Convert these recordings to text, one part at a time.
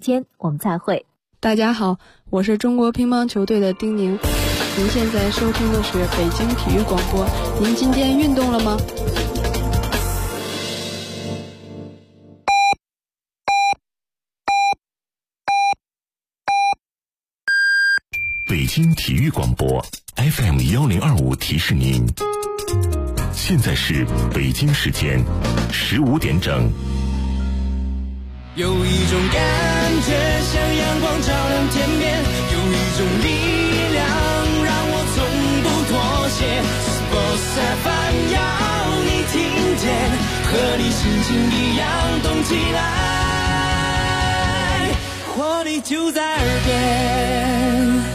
间我们再会。 大家好，我是中国乒乓球队的丁宁。您现在收听的是北京体育广播。您今天运动了吗？ 北京体育广播 FM1025 提示您，现在是北京时间15点整。 有一种感觉像阳光照亮天边，有一种力量让我从不妥协。Sports FM 要你听见，和你心情一样动起来，活力就在耳边。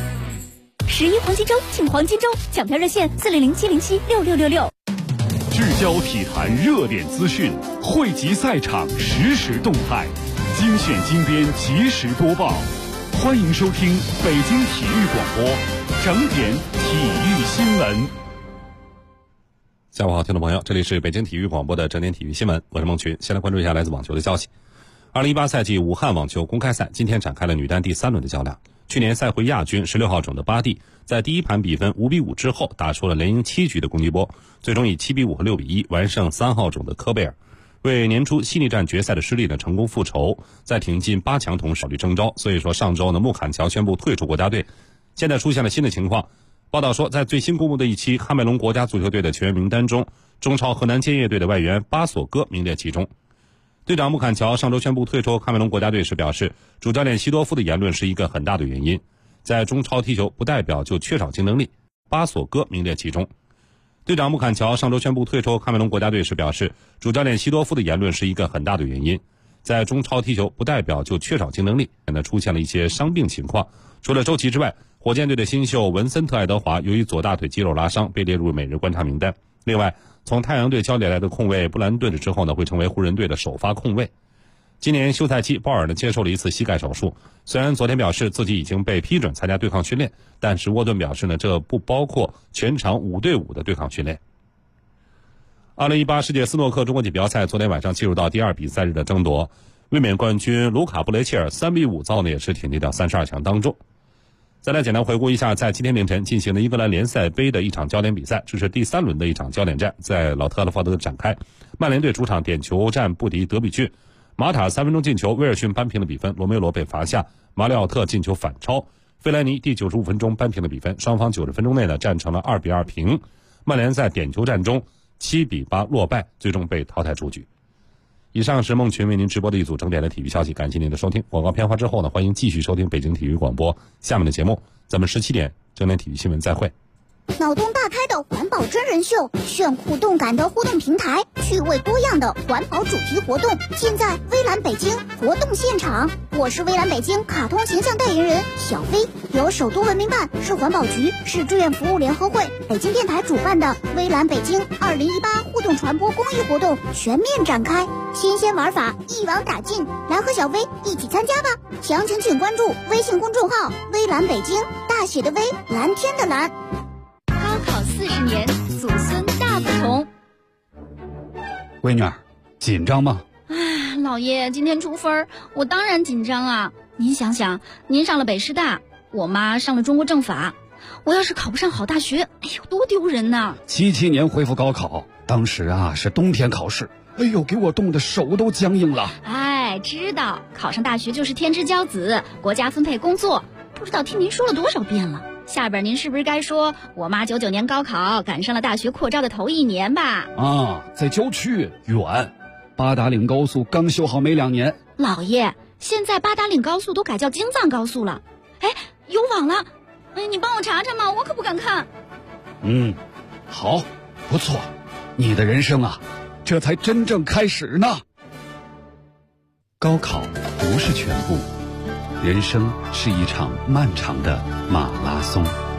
11黄金周庆黄金周，抢票热线400-707-6666。 聚焦体坛热点资讯，汇集赛场实时动态，精选精编及时播报。欢迎收听北京体育广播整点体育新闻。 下午好，听众朋友，这里是北京体育广播的整点体育新闻，我是孟群。先来关注一下来自网球的消息。2018赛季武汉网球公开赛今天展开了女单第3轮的较量。去年赛会亚军16号种的巴蒂，在第一盘比分5-5之后，打出了连赢7局的攻击波，最终以7-5和6-1完胜3号种的科贝尔，为年初悉尼站决赛的失利呢成功复仇，在挺进8强同时考虑征召。所以说上周呢，穆坎乔宣布退出国家队。现在出现了新的情况，报道说，在最新公布的一期喀麦隆国家足球队的球员名单中，中超河南建业队的外援巴索戈名列其中。队长穆坎乔上周宣布退出喀麦隆国家队时表示，主教练西多夫的言论是一个很大的原因，在中超踢球不代表就缺少竞争力，巴索戈名列其中。队长穆坎乔上周宣布退出喀麦隆国家队时表示，主教练西多夫的言论是一个很大的原因，在中超踢球不代表就缺少竞争力。现在出现了一些伤病情况，除了周琦之外，火箭队的新秀文森特·爱德华由于左大腿肌肉拉伤被列入每日观察名单。另外，从太阳队交易来的控卫布兰顿之后呢，会成为湖人队的首发控卫。今年休赛期，鲍尔呢接受了一次膝盖手术，虽然昨天表示自己已经被批准参加对抗训练，但是沃顿表示呢，这不包括全场5对5的对抗训练。2018世界斯诺克中国锦标赛昨天晚上进入到第2比赛日的争夺，卫冕冠军卢卡布雷切尔3-5遭呢也是挺进到32强当中。再来简单回顾一下，在今天凌晨进行的英格兰联赛杯的一场焦点比赛，这是第3轮的一场焦点战，在老特拉福德展开。曼联队主场点球战不敌德比郡，马塔3分钟进球，威尔逊扳平了比分，罗梅罗被罚下，马里奥特进球反超，费莱尼第95分钟扳平了比分，双方90分钟内呢战成了2-2平。曼联在点球战中7-8落败，最终被淘汰出局。以上是孟群为您直播的一组整点的体育消息，感谢您的收听。广告片花之后呢，欢迎继续收听北京体育广播下面的节目，咱们17点整点体育新闻再会。 脑洞大开的环保真人秀，炫酷动感的互动平台，趣味多样的环保主题活动，尽在微蓝北京活动现场。我是微蓝北京卡通形象代言人小飞，由首都文明办、市环保局、市志愿服务联合会、北京电台主办的微蓝北京2018互动传播公益活动全面展开，新鲜玩法一网打尽，来和小飞一起参加吧！详情请关注微信公众号微蓝北京，大写的微，蓝天的蓝。 高考40年，祖孙大不同。 闺女儿，紧张吗？ 老爷，今天出分，我当然紧张啊！您想想，您上了北师大，我妈上了中国政法，我要是考不上好大学，哎呦，多丢人呐 ！77年恢复高考，当时是冬天考试，哎呦，给我冻得手都僵硬了。 哎，知道考上大学就是天之骄子，国家分配工作，不知道听您说了多少遍了。下边您是不是该说我妈99年高考赶上了大学扩招的头1年吧？ 在郊区远，八达岭高速刚修好没2年。 老爷，现在八达岭高速都改叫京藏高速了，哎，有网了，你帮我查查嘛，我可不敢看。 好，不错，你的人生这才真正开始呢。高考不是全部，人生是一场漫长的马拉松。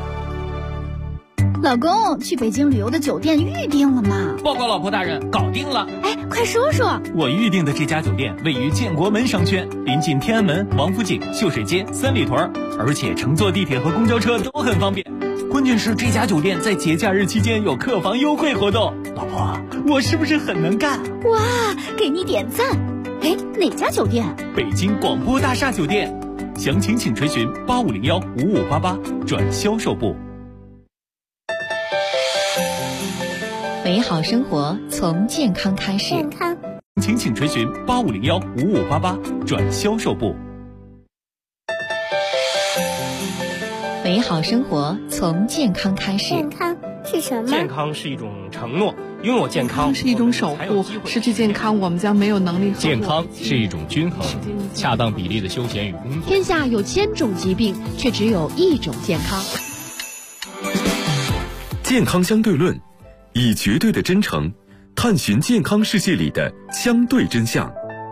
老公，去北京旅游的酒店预定了吗？ 报告老婆大人，搞定了。 哎，快说说。 我预定的这家酒店位于建国门商圈，临近天安门、王府井、秀水街、三里屯，而且乘坐地铁和公交车都很方便。关键是这家酒店在节假日期间有客房优惠活动。老婆，我是不是很能干？ 哇，给你点赞。 哎，哪家酒店？ 北京广播大厦酒店，详情请垂询85015588转销售部。 美好生活从健康开始。 健康， 请垂询85015588转销售部。 美好生活从健康开始。 健康是什么？ 健康是一种承诺，拥有健康是一种守护，失去健康我们将没有能力。 健康是一种均衡，恰当比例的休闲与工作。 天下有1000种疾病，却只有1种健康。 健康相对论，以绝对的真诚探寻健康世界里的相对真相。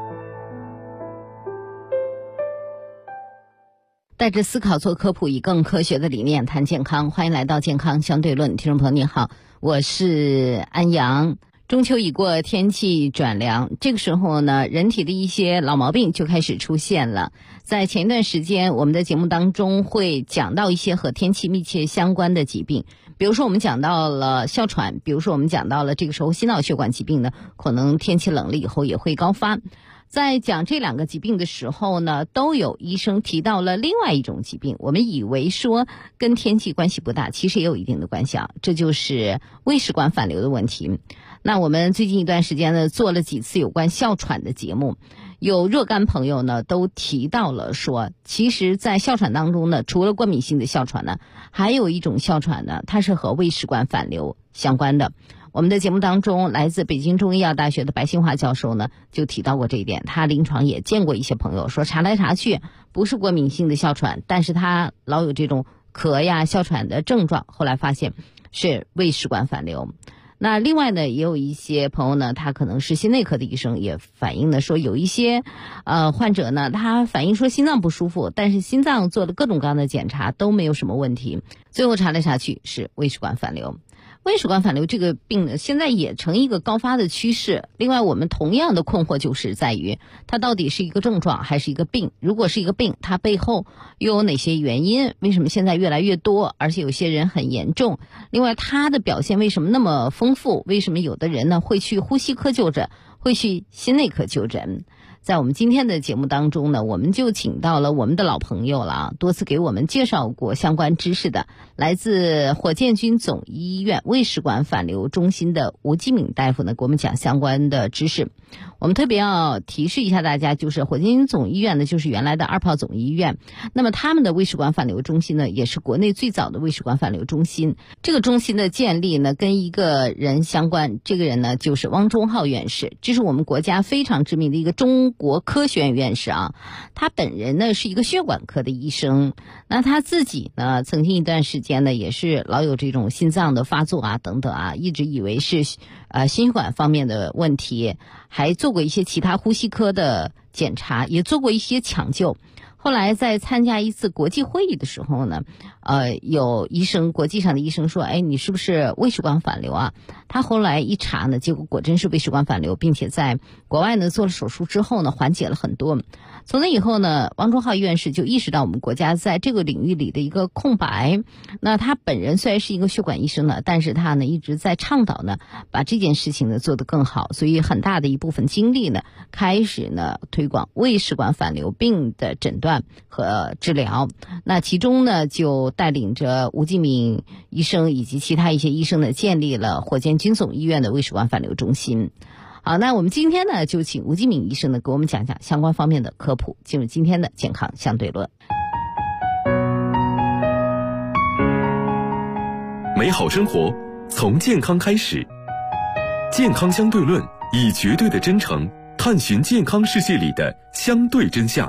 带着思考做科普，以更科学的理念谈健康。欢迎来到健康相对论，听众朋友你好，我是安阳。中秋已过，天气转凉，这个时候呢，人体的一些老毛病就开始出现了。在前一段时间，我们的节目当中会讲到一些和天气密切相关的疾病，比如说我们讲到了哮喘，比如说我们讲到了这个时候心脑血管疾病呢，可能天气冷了以后也会高发。在讲这2个疾病的时候呢，都有医生提到了另外一种疾病，我们以为说跟天气关系不大，其实也有一定的关系啊，这就是胃食管反流的问题。那我们最近一段时间呢，做了几次有关哮喘的节目，有若干朋友呢都提到了说，其实在哮喘当中呢，除了过敏性的哮喘呢，还有一种哮喘呢，它是和胃食管反流相关的。我们的节目当中，来自北京中医药大学的白新华教授呢，就提到过这一点。他临床也见过一些朋友说，查来查去不是过敏性的哮喘，但是他老有这种咳呀、哮喘的症状，后来发现是胃食管反流。那另外呢，也有一些朋友呢，他可能是心内科的医生，也反映的说，有一些患者呢，他反映说心脏不舒服，但是心脏做了各种各样的检查都没有什么问题，最后查来查去是胃食管反流。胃食管反流这个病呢，现在也成一个高发的趋势。另外，我们同样的困惑就是在于，它到底是一个症状还是一个病？如果是一个病，它背后又有哪些原因？为什么现在越来越多，而且有些人很严重？另外，它的表现为什么那么丰富？为什么有的人呢会去呼吸科就诊，会去心内科就诊？在我们今天的节目当中呢，我们就请到了我们的老朋友了啊，多次给我们介绍过相关知识的，来自火箭军总医院胃食管反流中心的吴基敏大夫呢，给我们讲相关的知识。我们特别要提示一下大家，就是火箭军总医院呢，就是原来的2炮总医院，那么他们的胃食管反流中心呢，也是国内最早的胃食管反流中心。这个中心的建立呢，跟一个人相关，这个人呢就是汪忠浩院士，这是我们国家非常知名的一个中国科学院院士啊。他本人呢是一个血管科的医生，那他自己呢曾经一段时间呢也是老有这种心脏的发作啊等等啊，一直以为是心血管方面的问题，还做过一些其他呼吸科的检查，也做过一些抢救。后来在参加一次国际会议的时候呢，有医生，国际上的医生说，哎，你是不是胃食管反流啊？他后来一查呢，结果果真是胃食管反流，并且在国外呢做了手术之后呢，缓解了很多。从那以后呢，汪忠浩院士就意识到我们国家在这个领域里的一个空白。那他本人虽然是一个血管医生呢，但是他呢一直在倡导呢，把这件事情呢做得更好，所以很大的一部分精力呢，开始呢推广胃食管反流病的诊断和治疗。那其中呢，就带领着吴基敏医生以及其他一些医生呢，建立了火箭军总医院的胃食管反流中心。好，那我们今天呢，就请吴基敏医生呢，给我们讲讲相关方面的科普。进入今天的健康相对论。 美好生活从健康开始，健康相对论，以绝对的真诚探寻健康世界里的相对真相。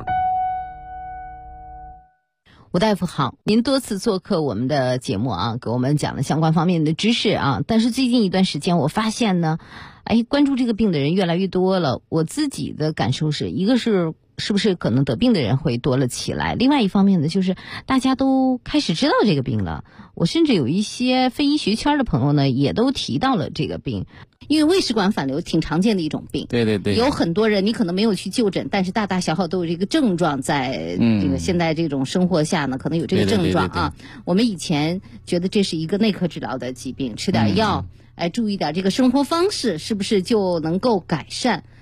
吴大夫好，您多次做客我们的节目啊，给我们讲了相关方面的知识啊。但是最近一段时间我发现呢，关注这个病的人越来越多了。我自己的感受是，一个是不是可能得病的人会多了起来，另外一方面呢，就是大家都开始知道这个病了。我甚至有一些非医学圈的朋友呢，也都提到了这个病。因为胃食管反流挺常见的一种病， 对对对， 有很多人你可能没有去就诊，但是大大小小都有这个症状，在这个现在这种生活下呢，可能有这个症状啊。我们以前觉得这是一个内科治疗的疾病，吃点药，注意点这个生活方式，是不是就能够改善？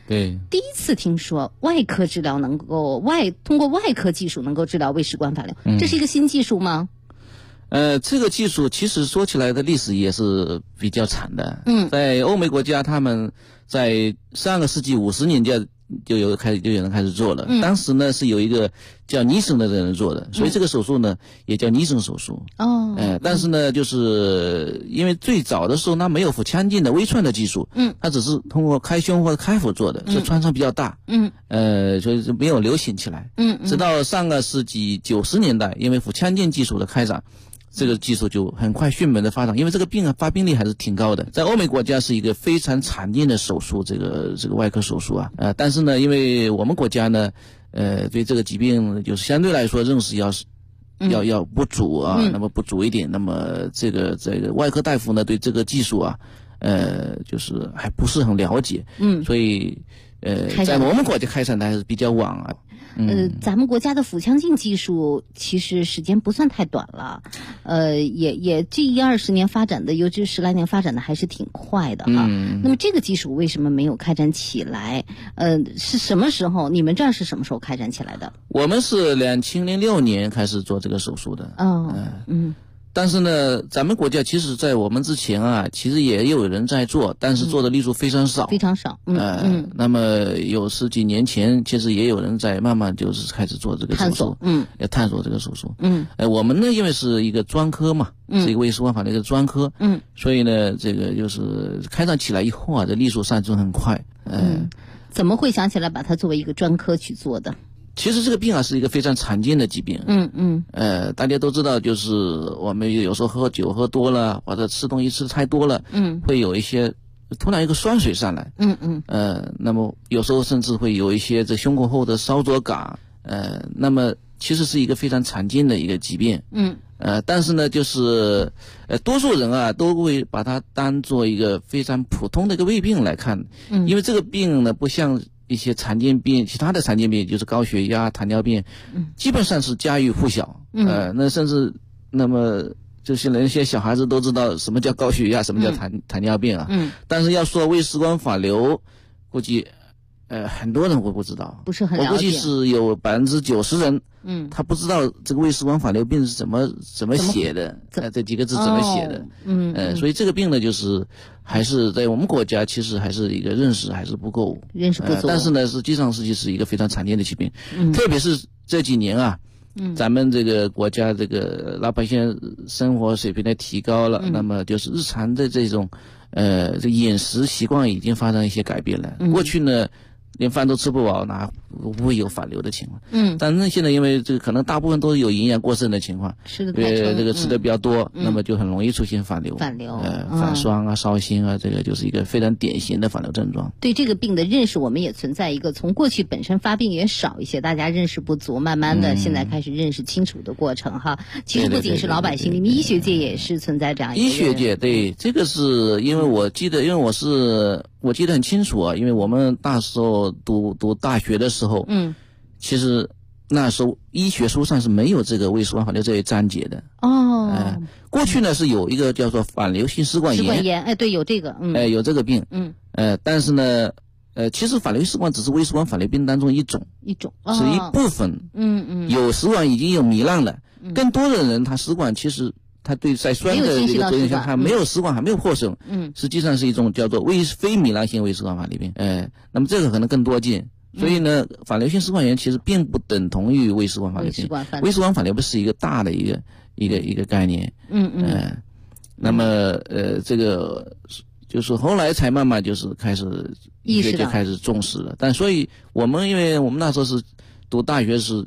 对， 第一次听说外科治疗能够通过外科技术能够治疗胃食管反流，这是一个新技术吗？ 这个技术其实说起来的历史也是比较长的。在欧美国家，他们在上个世纪50年代就有人开始做了。当时呢是有一个叫尼森的人做的，所以这个手术呢也叫尼森手术。但是呢，就是因为最早的时候，它没有腹腔镜的微创的技术，它只是通过开胸或者开腹做的，所以创伤比较大。所以就没有流行起来。直到上个世纪90年代，因为腹腔镜技术的开展，这个技术就很快迅猛的发展，因为这个病啊发病率还是挺高的，在欧美国家是一个非常常见的手术，这个外科手术啊。但是呢，因为我们国家呢，对这个疾病就是相对来说认识要不足啊，那么不足一点，那么这个外科大夫呢对这个技术啊，就是还不是很了解。所以在我们国家开展的还是比较晚啊。 咱们国家的腹腔镜技术其实时间不算太短了，也这10-20年发展的，尤其10来年发展的还是挺快的哈。那么这个技术为什么没有开展起来？是什么时候？你们这儿是什么时候开展起来的？ 我们是2006年开始做这个手术的。但是呢，咱们国家其实在我们之前啊，其实也有人在做，但是做的例数非常少， 非常少。 那么有10几年前，其实也有人在慢慢就是开始做这个手术，要探索这个手术。我们呢，因为是一个专科嘛，是一个胃食管法的一个专科，所以呢，这个就是开展起来以后啊，这例数上升很快。 怎么会想起来把它作为一个专科去做的？ 其实这个病啊是一个非常常见的疾病。大家都知道，就是我们有时候喝酒喝多了，或者吃东西吃太多了，会有一些突然一个酸水上来。那么有时候甚至会有一些这胸口后的烧灼感。那么其实是一个非常常见的一个疾病。但是呢，就是多数人啊都会把它当做一个非常普通的一个胃病来看。因为这个病呢不像一些常见病，其他的常见病就是高血压、糖尿病，基本上是家喻户晓。那甚至那么就是那些小孩子都知道什么叫高血压，什么叫糖尿病啊。但是要说胃食管反流，估计很多人会不知道， 不是很了解。 我估计是有90%人，他不知道这个胃食管反流病是怎么写的，这几个字怎么写的。所以这个病呢，就是还是在我们国家其实还是一个认识还是不够， 认识不足。 但是呢，实际上是一个非常常见的疾病，特别是这几年啊。咱们这个国家这个老百姓生活水平的提高了，那么就是日常的这种这饮食习惯已经发生一些改变了。过去呢连饭都吃不饱，哪不会有反流的情况？但是现在因为这个可能大部分都是有营养过剩的情况， 吃的太撑， 这个吃的比较多，那么就很容易出现反流。反酸啊、烧心啊，这个就是一个非常典型的反流症状。 对这个病的认识，我们也存在一个从过去本身发病也少一些，大家认识不足，慢慢的现在开始认识清楚的过程哈。其实不仅是老百姓，你们医学界也是存在这样一个。 医学界对这个是因为我记得很清楚啊，因为我们那时候读大学的时候，其实那时候医学书上是没有这个胃食管反流这一章节的。过去呢是有一个叫做反流性食管炎， 对，有这个， 有这个病，但是呢，其实反流性食管只是胃食管反流病当中一种，是一部分，有食管已经有糜烂了，更多的人他食管其实他对在酸的这个作用下，他没有食管还没有破损，实际上是一种叫做非糜烂性胃食管反流病，那么这个可能更多见。所以呢，反流性食管炎其实并不等同于胃食管反流病。胃食管反流不是一个大的一个概念。那么这个就是后来才慢慢就是开始医学就开始重视了。但所以因为我们那时候是读大学是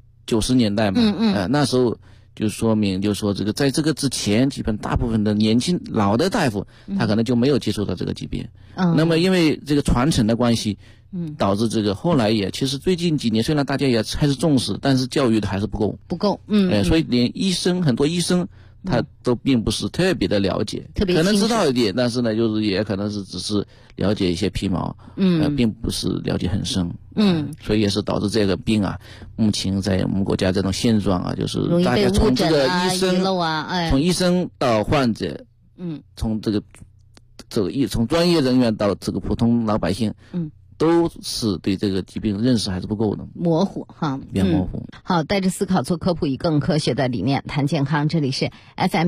90年代嘛，那时候就说明就是说这个在这个之前，基本大部分的老的大夫他可能就没有接触到这个疾病。那么因为这个传承的关系。导致这个后来也其实最近几年虽然大家也开始重视，但是教育的还是不够。所以连很多医生他都并不是特别的了解，可能知道一点，但是呢就是也可能是只是了解一些皮毛，并不是了解很深。所以也是导致这个病啊，目前在我们国家这种现状啊，就是大家从这个医生从医生到患者，从从专业人员到这个普通老百姓， 都是对这个疾病认识还是不够的， 模糊哈， 比较模糊。 好，带着思考做科普，以更科学的理念谈健康。这里是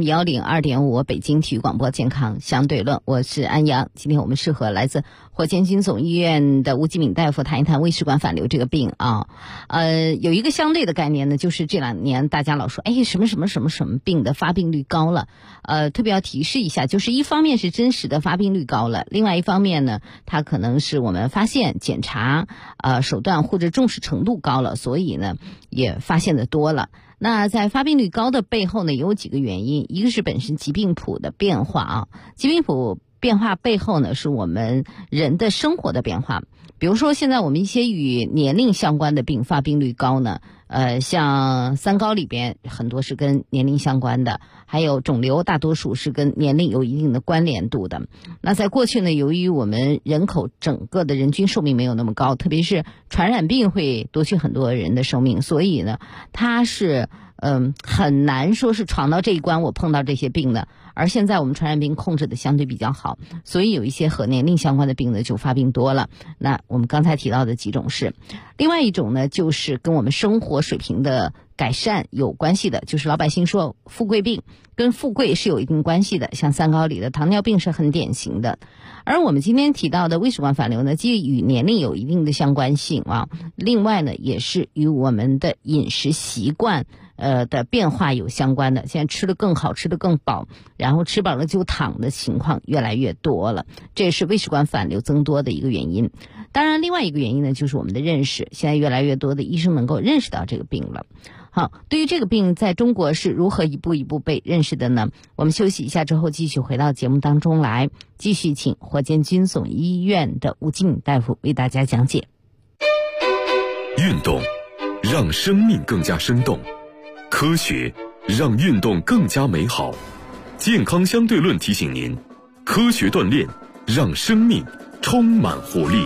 FM102.5 北京体育广播健康相对论，我是安阳。今天我们是和来自火箭军总医院的吴继敏大夫谈一谈胃食管反流这个病啊。有一个相对的概念呢，就是这2年大家老说，什么什么什么什么病的发病率高了，特别要提示一下，就是一方面是真实的发病率高了，另外一方面呢，它可能是我们发现检查手段或者重视程度高了，所以呢也发现的多了。那在发病率高的背后呢，有几个原因，一个是本身疾病谱的变化啊，疾病谱变化背后呢是我们人的生活的变化。比如说现在我们一些与年龄相关的病发病率高呢，像三高里边很多是跟年龄相关的，还有肿瘤大多数是跟年龄有一定的关联度的。那在过去呢，由于我们人口整个的人均寿命没有那么高，特别是传染病会夺去很多人的寿命，所以呢它是很难说是闯到这一关我碰到这些病的。而现在我们传染病控制的相对比较好，所以有一些和年龄相关的病呢就发病多了。那我们刚才提到的几种是，另外一种呢就是跟我们生活水平的改善有关系的，就是老百姓说富贵病跟富贵是有一定关系的，像三高里的糖尿病是很典型的。而我们今天提到的胃食管反流呢，既与年龄有一定的相关性啊，另外呢也是与我们的饮食习惯的变化有相关的。现在吃得更好，吃得更饱，然后吃饱了就躺的情况越来越多了，这也是胃食管反流增多的一个原因。当然另外一个原因呢就是我们的认识，现在越来越多的医生能够认识到这个病了。好，对于这个病在中国是如何一步一步被认识的呢？我们休息一下之后继续回到节目当中来，继续请火箭军总医院的吴继敏大夫为大家讲解。 运动让生命更加生动，科学让运动更加美好。健康相对论提醒您，科学锻炼让生命充满活力。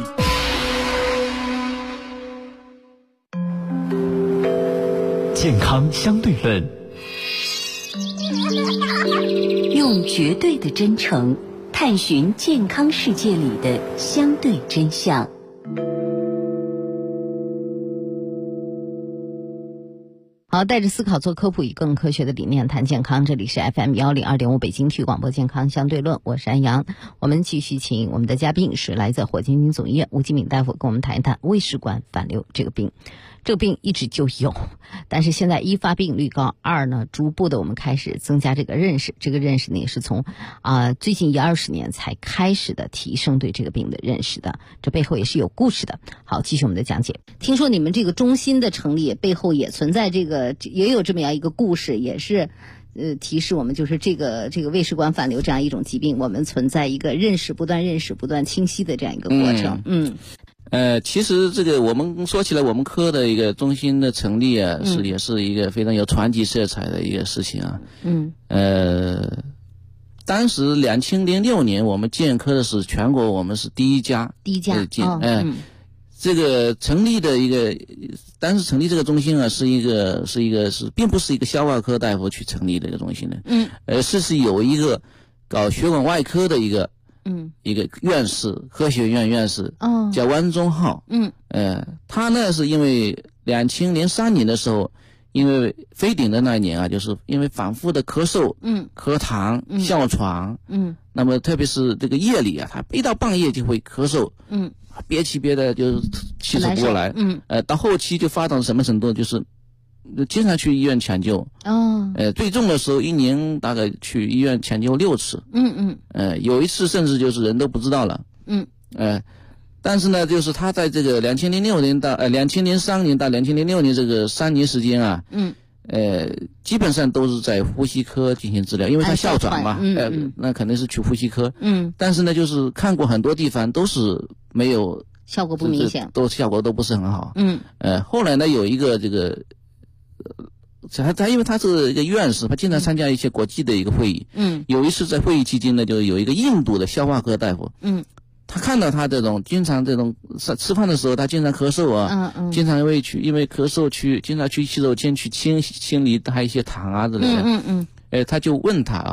健康相对论， 用绝对的真诚探寻健康世界里的相对真相。 好，带着思考做科普，以更科学的理念谈健康。这里是 FM102.5 北京体育广播健康相对论，我是安阳。我们继续请我们的嘉宾是来自火箭军总医院吴继敏大夫，跟我们谈一谈胃食管反流这个病。这个病一直就有，但是现在一发病率高，二呢逐步的我们开始增加这个认识，这个认识呢也是从最近10-20年才开始的提升对这个病的认识的，这背后也是有故事的。好，继续我们的讲解。听说你们这个中心的成立背后也存在这个，也有这么样一个故事，也是提示我们就是这个胃食管反流这样一种疾病，我们存在一个不断清晰的这样一个过程。 其实这个我们说起来，我们科的一个中心的成立啊，也是一个非常有传奇色彩的一个事情啊。当时2006年我们建科的是全国我们是第一家这个成立的一个，当时成立这个中心啊，并不是一个消化科大夫去成立的一个中心的，是有一个搞血管外科的一个院士，科学院院士，叫汪忠浩，他呢是因为2003年的时候，因为非典的那一年啊，就是因为反复的咳嗽，咳痰，哮喘，那么特别是这个夜里啊，他一到半夜就会咳嗽，憋气憋的就是气喘不过来，到后期就发展到什么程度，就是经常去医院抢救，最重的时候一年大概去医院抢救6次，有一次甚至就是人都不知道了，但是呢，就是他在这个2003年到2006年这个3年时间啊，基本上都是在呼吸科进行治疗，因为他哮喘嘛，那肯定是去呼吸科，但是呢，就是看过很多地方都是没有效果不明显， 效果都不是很好，后来呢有一个这个。他因为他是一个院士，他经常参加一些国际的一个会议。有一次在会议期间呢，就有一个印度的消化科大夫。他看到他经常吃饭的时候，他经常咳嗽啊，经常因为咳嗽经常去洗手间去清理他一些痰啊之类的。他就问他啊，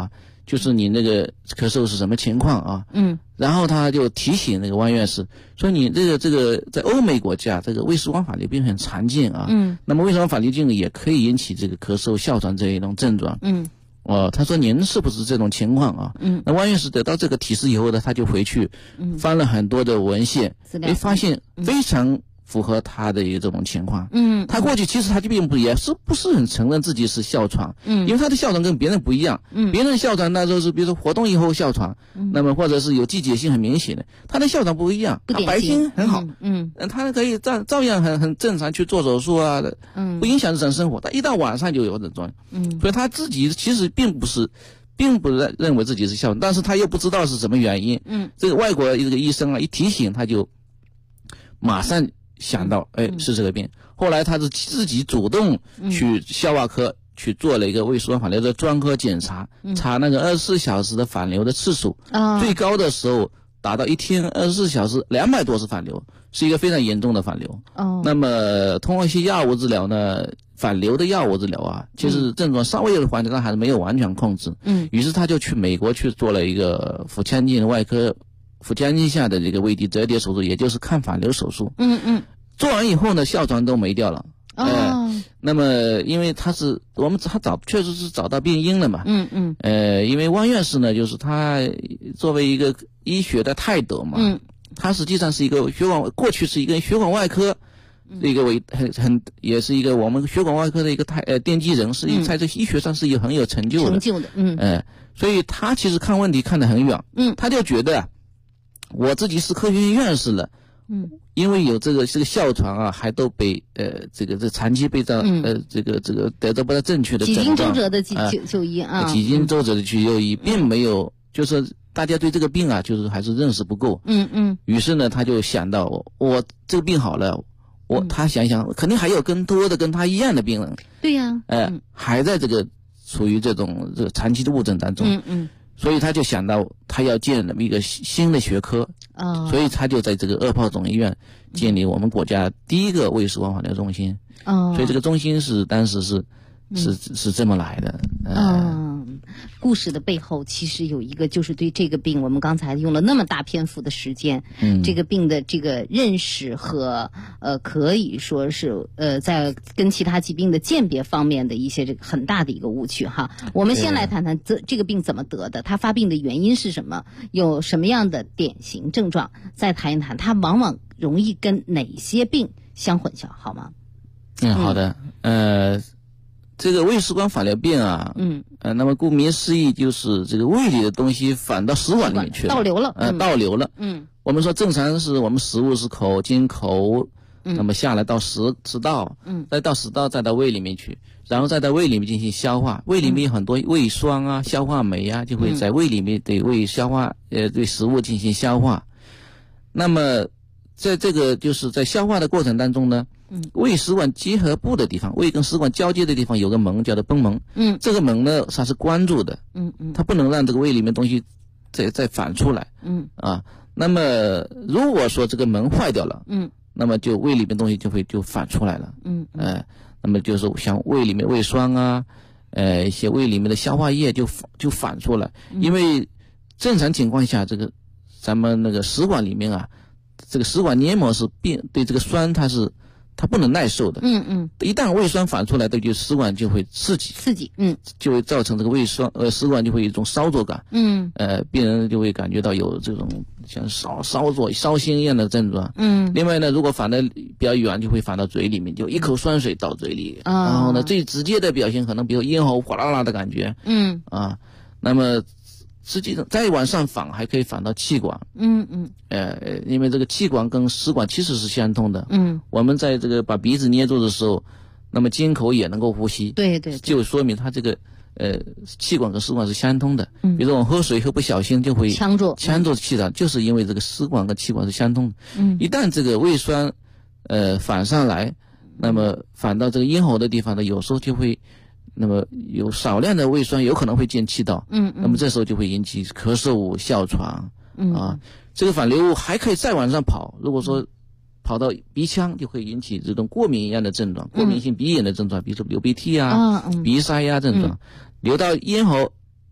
就是你那个咳嗽是什么情况啊？然后他就提醒那个汪院士说，你这个在欧美国家，这个胃食管反流病很常见啊。那么胃食管反流病也可以引起这个咳嗽、哮喘这一种症状。他说您是不是这种情况啊？那汪院士得到这个提示以后呢，他就回去翻了很多的文献，发现非常符合他的一个这种情况。他过去其实他就并不是很承认自己是哮喘。因为他的哮喘跟别人不一样。别人哮喘那时候是比如说活动以后哮喘，那么或者是有季节性很明显的，他的哮喘不一样，他白天很好。他可以照样很正常去做手术啊，不影响日常生活。他一到晚上就有症状。所以他自己其实并不认为自己是哮喘，但是他又不知道是什么原因。这个外国这个医生啊一提醒，他就马上想到，是这个病。后来他是自己主动去消化科去做了一个胃食管反流的专科检查，查那个24小时的反流的次数，最高的时候达到一天24小时200多次反流，是一个非常严重的反流。那么通过一些药物治疗呢，反流的药物治疗啊，其实症状稍微有缓解，但还是没有完全控制。于是他就去美国去做了一个腹腔镜外科腹腔镜下的这个胃底折叠手术，也就是抗反流手术。做完以后呢，哮喘都没掉了。那么因为他确实是找到病因了嘛。因为汪院士呢，就是他作为一个医学的泰斗嘛，他实际上是一个过去是一个血管外科一个也是一个我们血管外科的一个奠基人，是在这医学上是一个很有成就的。所以他其实看问题看得很远。他就觉得我自己是科学院院士了。因为有这个哮喘啊，还都被这长期被这个得到不太正确的诊断，几经周折的就医啊，几经周折的去就医，并没有就是大家对这个病啊，就是还是认识不够。于是呢，他就想到我这个病好了，他想肯定还有更多的跟他一样的病人，对呀，还在这个处于这个长期的误诊当中。所以他就想到他要建一个新的学科。所以他就在这个2炮总医院建立我们国家第一个胃食管反流中心。所以这个中心当时是这么来的。 故事的背后其实有一个，就是对这个病，我们刚才用了那么大篇幅的时间，这个病的这个认识和可以说是在跟其他疾病的鉴别方面的一些这个很大的一个误区哈。我们先来谈谈这个病怎么得的，它发病的原因是什么，有什么样的典型症状，再谈一谈它往往容易跟哪些病相混淆，好吗？ 好的。这个胃食管反流病啊，那么顾名思义，就是这个胃里的东西反到食管里面去了，倒流了。我们说正常是我们食物是经口，那么下来到食道，再到食道，再到胃里面去，然后再到胃里面进行消化。胃里面有很多胃酸啊、消化酶啊，就会在胃里面对胃消化，对食物进行消化。那么在这个就是在消化的过程当中呢，胃食管结合部的地方，胃跟食管交接的地方有个门叫做贲门。这个门呢它是关住的。它不能让这个胃里面东西再反出来。那么如果说这个门坏掉了，那么就胃里面东西就反出来了。那么就是像胃里面胃酸啊，一些胃里面的消化液就反出来。因为正常情况下，这个咱们那个食管里面啊，这个食管黏膜是对这个酸它不能耐受的。一旦胃酸反出来，对食管就会刺激，就会造成这个食管就会有一种烧灼感。病人就会感觉到有这种像烧心一样的症状。另外呢，如果反得比较远，就会反到嘴里面，就一口酸水到嘴里。然后呢，最直接的表现可能比如咽喉火辣辣的感觉。那么实际上再往上反还可以反到气管。因为这个气管跟食管其实是相通的。我们在这个把鼻子捏住的时候，那么经口也能够呼吸。对，就说明它这个气管跟食管是相通的。比如说我喝水喝不小心就会呛住气管，就是因为这个食管跟气管是相通的。一旦这个胃酸反上来，那么反到这个咽喉的地方呢，有时候就会那么有少量的胃酸有可能会进气道。那么这时候就会引起咳嗽、哮喘。这个反流物还可以再往上跑，如果说跑到鼻腔，就会引起这种过敏一样的症状，过敏性鼻炎的症状，比如说流鼻涕啊、鼻塞呀症状。流到咽喉，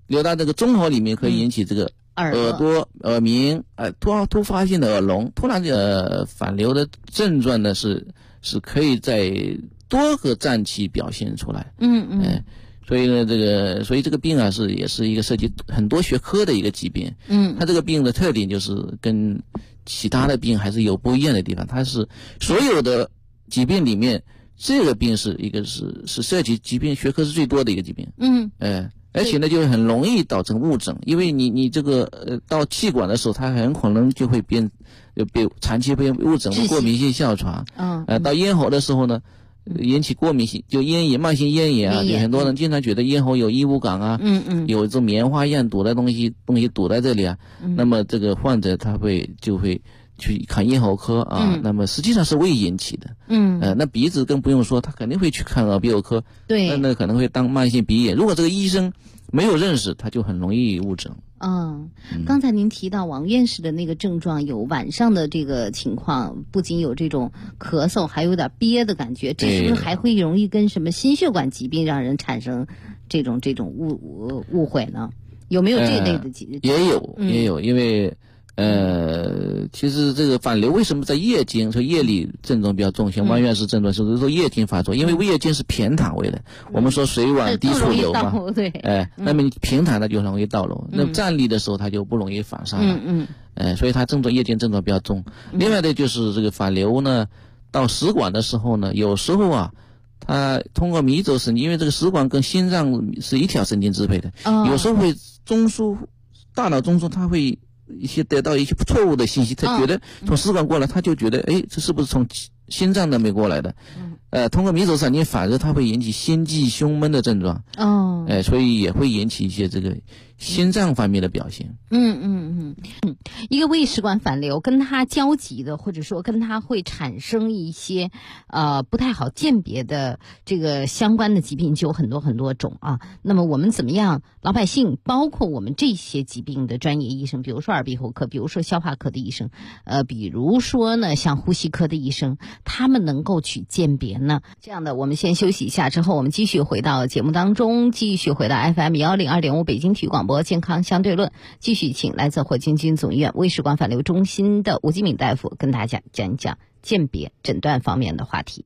流到这个中核里面，可以引起这个耳朵、耳鸣、突发性的耳聋。突然反流的症状呢是可以在多个脏器表现出来。所以呢，这个病啊也是一个涉及很多学科的一个疾病。它这个病的特点就是跟其他的病还是有不一样的地方。它是所有的疾病里面，这个病是涉及疾病学科是最多的一个疾病。而且呢，就很容易导致误诊，因为你这个到气管的时候，它很可能就会长期被误诊为过敏性哮喘。到咽喉的时候呢，引起过敏性，就咽炎、慢性咽炎啊，有很多人经常觉得咽喉有异物感啊，有这种棉花一样堵的东西堵在这里啊，那么这个患者就会去看咽喉科啊，那么实际上是胃引起的。那鼻子更不用说，他肯定会去看耳鼻喉科。对，那可能会当慢性鼻炎。如果这个医生没有认识，他就很容易误诊。 刚才您提到王院士的那个症状，有晚上的这个情况，不仅有这种咳嗽，还有点憋的感觉，这是不是还会容易跟什么心血管疾病让人产生这种误会呢？有没有这类的疾病？ 也有，因为其实这个反流为什么在夜间，说夜里症状比较重，像王院士症状是说夜间发作，因为夜间是偏躺位的，我们说水往低处流嘛， 对， 那么你平躺的就容易倒流，那么站立的时候它就不容易反上来，所以它夜间症状比较重。另外的就是这个反流呢，到食管的时候呢，有时候啊，它通过迷走神经，因为这个食管跟心脏是一条神经支配的，有时候会大脑中枢它会得到一些错误的信息，他觉得从食管过来，他就觉得这是不是从心脏那边过来的？通过迷走神经反射，它会引起心悸、胸闷的症状。所以也会引起一些这个心脏方面的表现。 一个胃食管反流跟它交集的，或者说跟它会产生一些不太好鉴别的这个相关的疾病，就有很多很多种啊。那么我们怎么样，老百姓包括我们这些疾病的专业医生，比如说耳鼻喉科，比如说消化科的医生，比如说呢像呼吸科的医生，他们能够去鉴别呢？这样的，我们先休息一下，之后我们继续回到节目当中，继续回到 FM 102.5北京体育广播健康相对论，继续请来自火箭军总医院胃食管反流中心的吴基敏大夫跟大家讲一讲鉴别诊断方面的话题。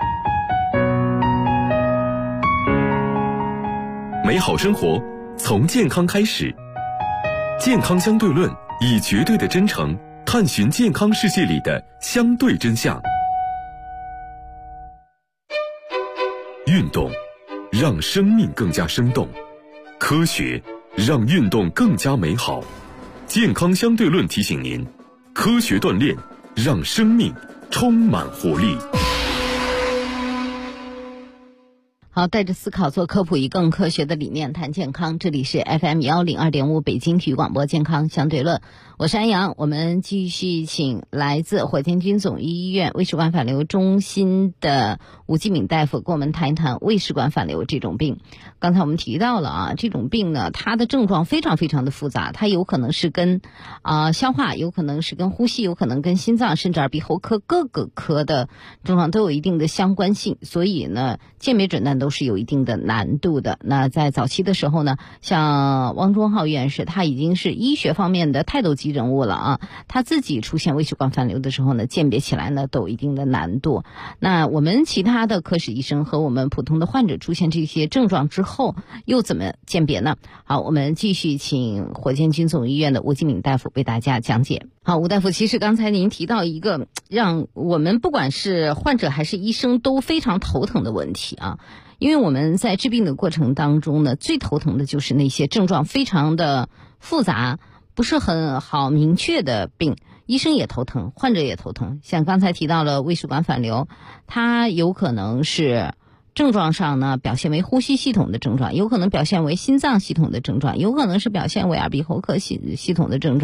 美好生活从健康开始，健康相对论以绝对的真诚探寻健康世界里的相对真相。运动让生命更加生动，科学让运动更加美好。健康相对论提醒您，科学锻炼让生命充满活力。 好，带着思考做科普，以更科学的理念谈健康。这里是 FM 102.5北京体育广播健康相对论，我是安阳。我们继续请来自火箭军总医院胃食管反流中心的吴基敏大夫跟我们谈一谈胃食管反流这种病。刚才我们提到了这种病呢，它的症状非常非常的复杂，它有可能是跟消化，有可能是跟呼吸，有可能跟心脏，甚至耳鼻喉科各个科的症状都有一定的相关性，所以呢，鉴别诊断都是有一定的难度的。那在早期的时候呢，像汪忠浩院士，他已经是医学方面的泰斗级人物了啊。他自己出现胃食管反流的时候呢，鉴别起来呢都有一定的难度。那我们其他的科室医生和我们普通的患者出现这些症状之后，又怎么鉴别呢？好，我们继续请火箭军总医院的吴基敏大夫为大家讲解。好，吴大夫，其实刚才您提到一个让我们不管是患者还是医生都非常头疼的问题啊。因为我们在治病的过程当中呢，最头疼的就是那些症状非常的复杂，不是很好明确的病，医生也头疼，患者也头疼。像刚才提到了胃食管反流，它有可能是症状上呢表现为呼吸系统的症状，有可能表现为心脏系统的症状，有可能是表现为耳鼻喉科系统的症状，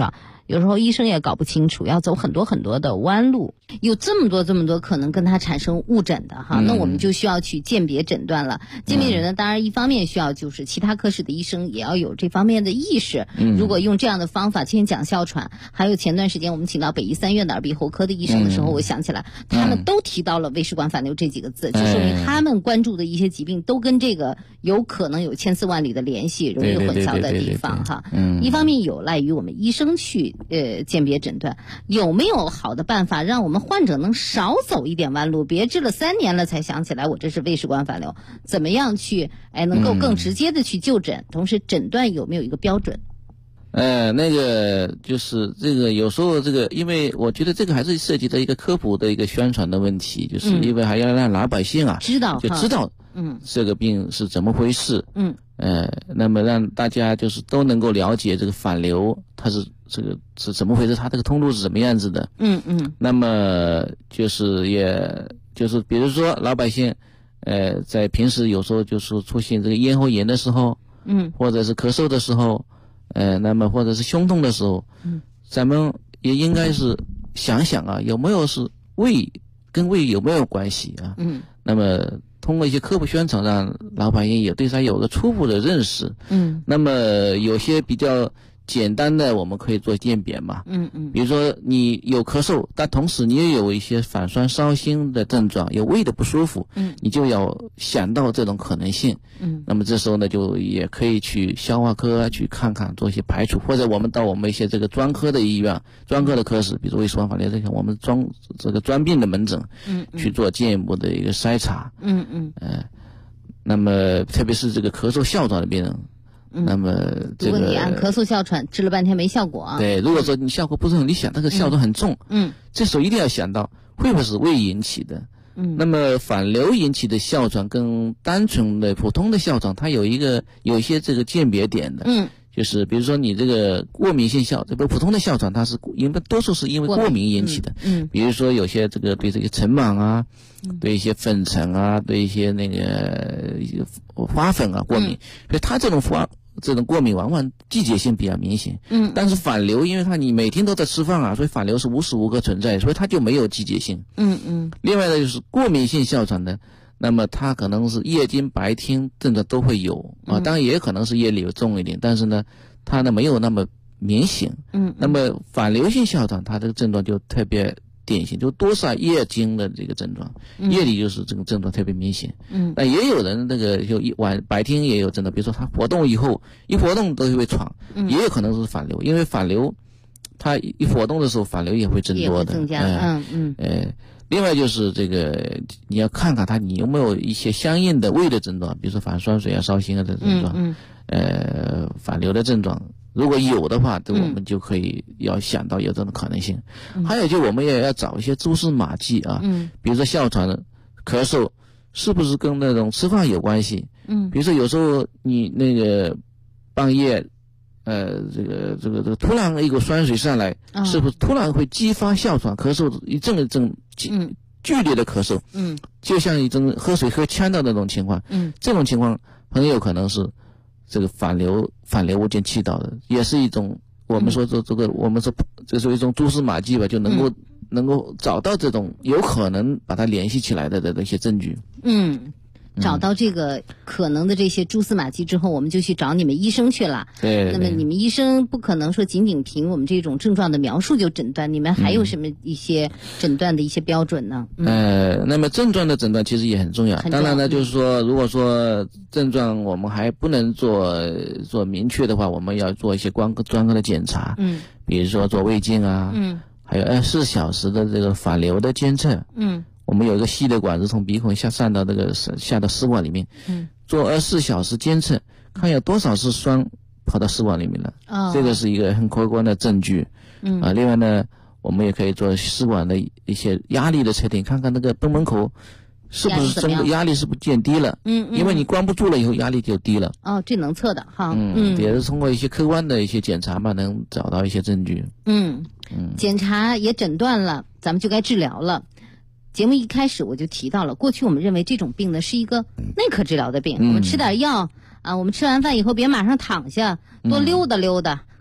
有时候医生也搞不清楚，要走很多很多的弯路，有这么多可能跟它产生误诊的哈，那我们就需要去鉴别诊断了。鉴别诊断当然一方面需要就是其他科室的医生也要有这方面的意识。如果用这样的方法今天讲哮喘，还有前段时间我们请到北医三院的耳鼻喉科的医生的时候，我想起来他们都提到了胃食管反流这几个字，就说明他们关注的一些疾病都跟这个有可能有千丝万缕的联系，容易混淆的地方哈。一方面有赖于我们医生去鉴别诊断，有没有好的办法让我们患者能少走一点弯路，别治了3年了才想起来我这是胃食管反流，怎么样去能够更直接的去就诊，同时诊断有没有一个标准？ 那个就是这个有时候这个，因为我觉得这个还是涉及到一个科普的一个宣传的问题，就是因为还要让老百姓知道这个病是怎么回事，那么让大家就是都能够了解这个反流它是这个是怎么回事，它这个通路是怎么样子的，那么就是也就是比如说老百姓在平时有时候就是出现这个咽喉炎的时候，或者是咳嗽的时候，那么或者是胸痛的时候，咱们也应该是想想啊，有没有是跟胃有没有关系啊？那么通过一些科普宣传，让老百姓也对它有个初步的认识。那么有些比较简单的我们可以做鉴别嘛，比如说你有咳嗽，但同时你也有一些反酸烧心的症状，有胃的不舒服，你就要想到这种可能性，那么这时候呢就也可以去消化科去看看，做一些排除，或者我们到我们一些这个专科的医院、专科的科室，比如胃食管反流这些我们专病的门诊，去做进一步的一个筛查，那么特别是这个咳嗽哮喘的病人。那么如果你按咳嗽哮喘治了半天没效果啊， 对，如果说你效果不是很理想，那个哮喘很重，这时候一定要想到会不会是胃引起的。那么反流引起的哮喘跟单纯的普通的哮喘，它有一些这个鉴别点的，就是比如说你这个过敏性这个普通的哮喘，它是因为多数是因为过敏引起的，比如说有些这个对这个尘螨啊，对一些粉尘啊，对一些那个花粉啊过敏，所以它这种过敏往往季节性比较明显，但是反流因为你每天都在吃饭啊，所以反流是无时无刻存在，所以它就没有季节性。另外呢就是过敏性哮喘的，那么它可能是夜间白天症状都会有啊，当然也可能是夜里有重一点，但是呢它呢没有那么明显。那么反流性哮喘它这个症状就特别典型，就多是夜间的这个症状，夜里就是这个症状特别明显。但也有人那个就白天也有症状，比如说他活动以后一活动都会喘，也有可能是反流，因为反流他一活动的时候反流也会增多的， 增加。 另外就是这个你要看看你有没有一些相应的胃的症状，比如说反酸水啊、烧心啊的症状，反流的症状。如果有的话，我们就可以要想到有这种可能性。还有就我们也要找一些蛛丝马迹啊，比如说哮喘、咳嗽是不是跟那种吃饭有关系？比如说有时候你那个半夜，这个突然一股酸水上来，是不是突然会激发哮喘、咳嗽一阵剧烈的咳嗽？就像一种喝水喝呛到的那种情况。这种情况很有可能是这个反流物件气道的，也是一种我们说这是一种蛛丝马迹吧，就能够找到这种有可能把它联系起来的一些证据。 找到这个可能的这些蛛丝马迹之后，我们就去找你们医生去了。 对。 那么你们医生不可能说仅仅凭我们这种症状的描述就诊断，你们还有什么一些诊断的一些标准呢？ 那么症状的诊断其实也很重要。当然呢，就是说，如果说症状我们还不能做明确的话，我们要做一些专科的检查。比如说做胃镜啊，还有24小时的这个反流的监测。我们有一个细的管子从鼻孔上到这个下到食管里面，做24小时监测，看有多少是酸跑到食管里面了。这个是一个很客观的证据。另外呢，我们也可以做食管的一些压力的测定，看看那个贲门口是不是整个压力是不是减低了。因为你关不住了以后压力就低了。 这能测的哈。 也是通过一些客观的一些检查嘛，能找到一些证据。 检查也诊断了，咱们就该治疗了。节目一开始我就提到了，过去我们认为这种病呢是一个内科治疗的病，我们吃点药啊，我们吃完饭以后别马上躺下，多溜达溜达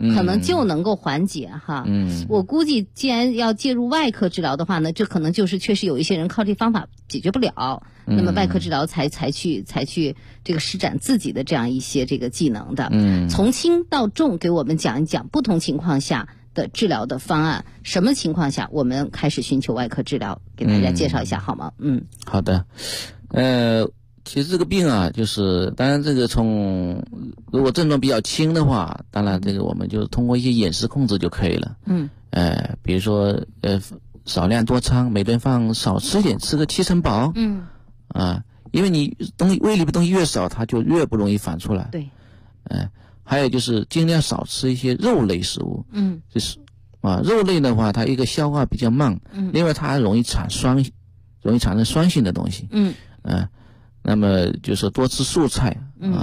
可能就能够缓解哈。我估计既然要介入外科治疗的话呢，这可能就是确实有一些人靠这方法解决不了，那么外科治疗才去这个施展自己的这样一些这个技能的。从轻到重给我们讲一讲不同情况下的治疗的方案，什么情况下我们开始寻求外科治疗，给大家介绍一下好吗？ 好的。其实这个病啊，就是当然这个如果症状比较轻的话，当然这个我们就通过一些饮食控制就可以了。比如说少量多餐，每顿饭少吃一点，吃个7成饱。因为你胃里的东西越少，它就越不容易反出来。 对。 还有就是尽量少吃一些肉类食物。就是肉类的话，它一个消化比较慢，另外它还容易产生酸性的东西。那么就是多吃素菜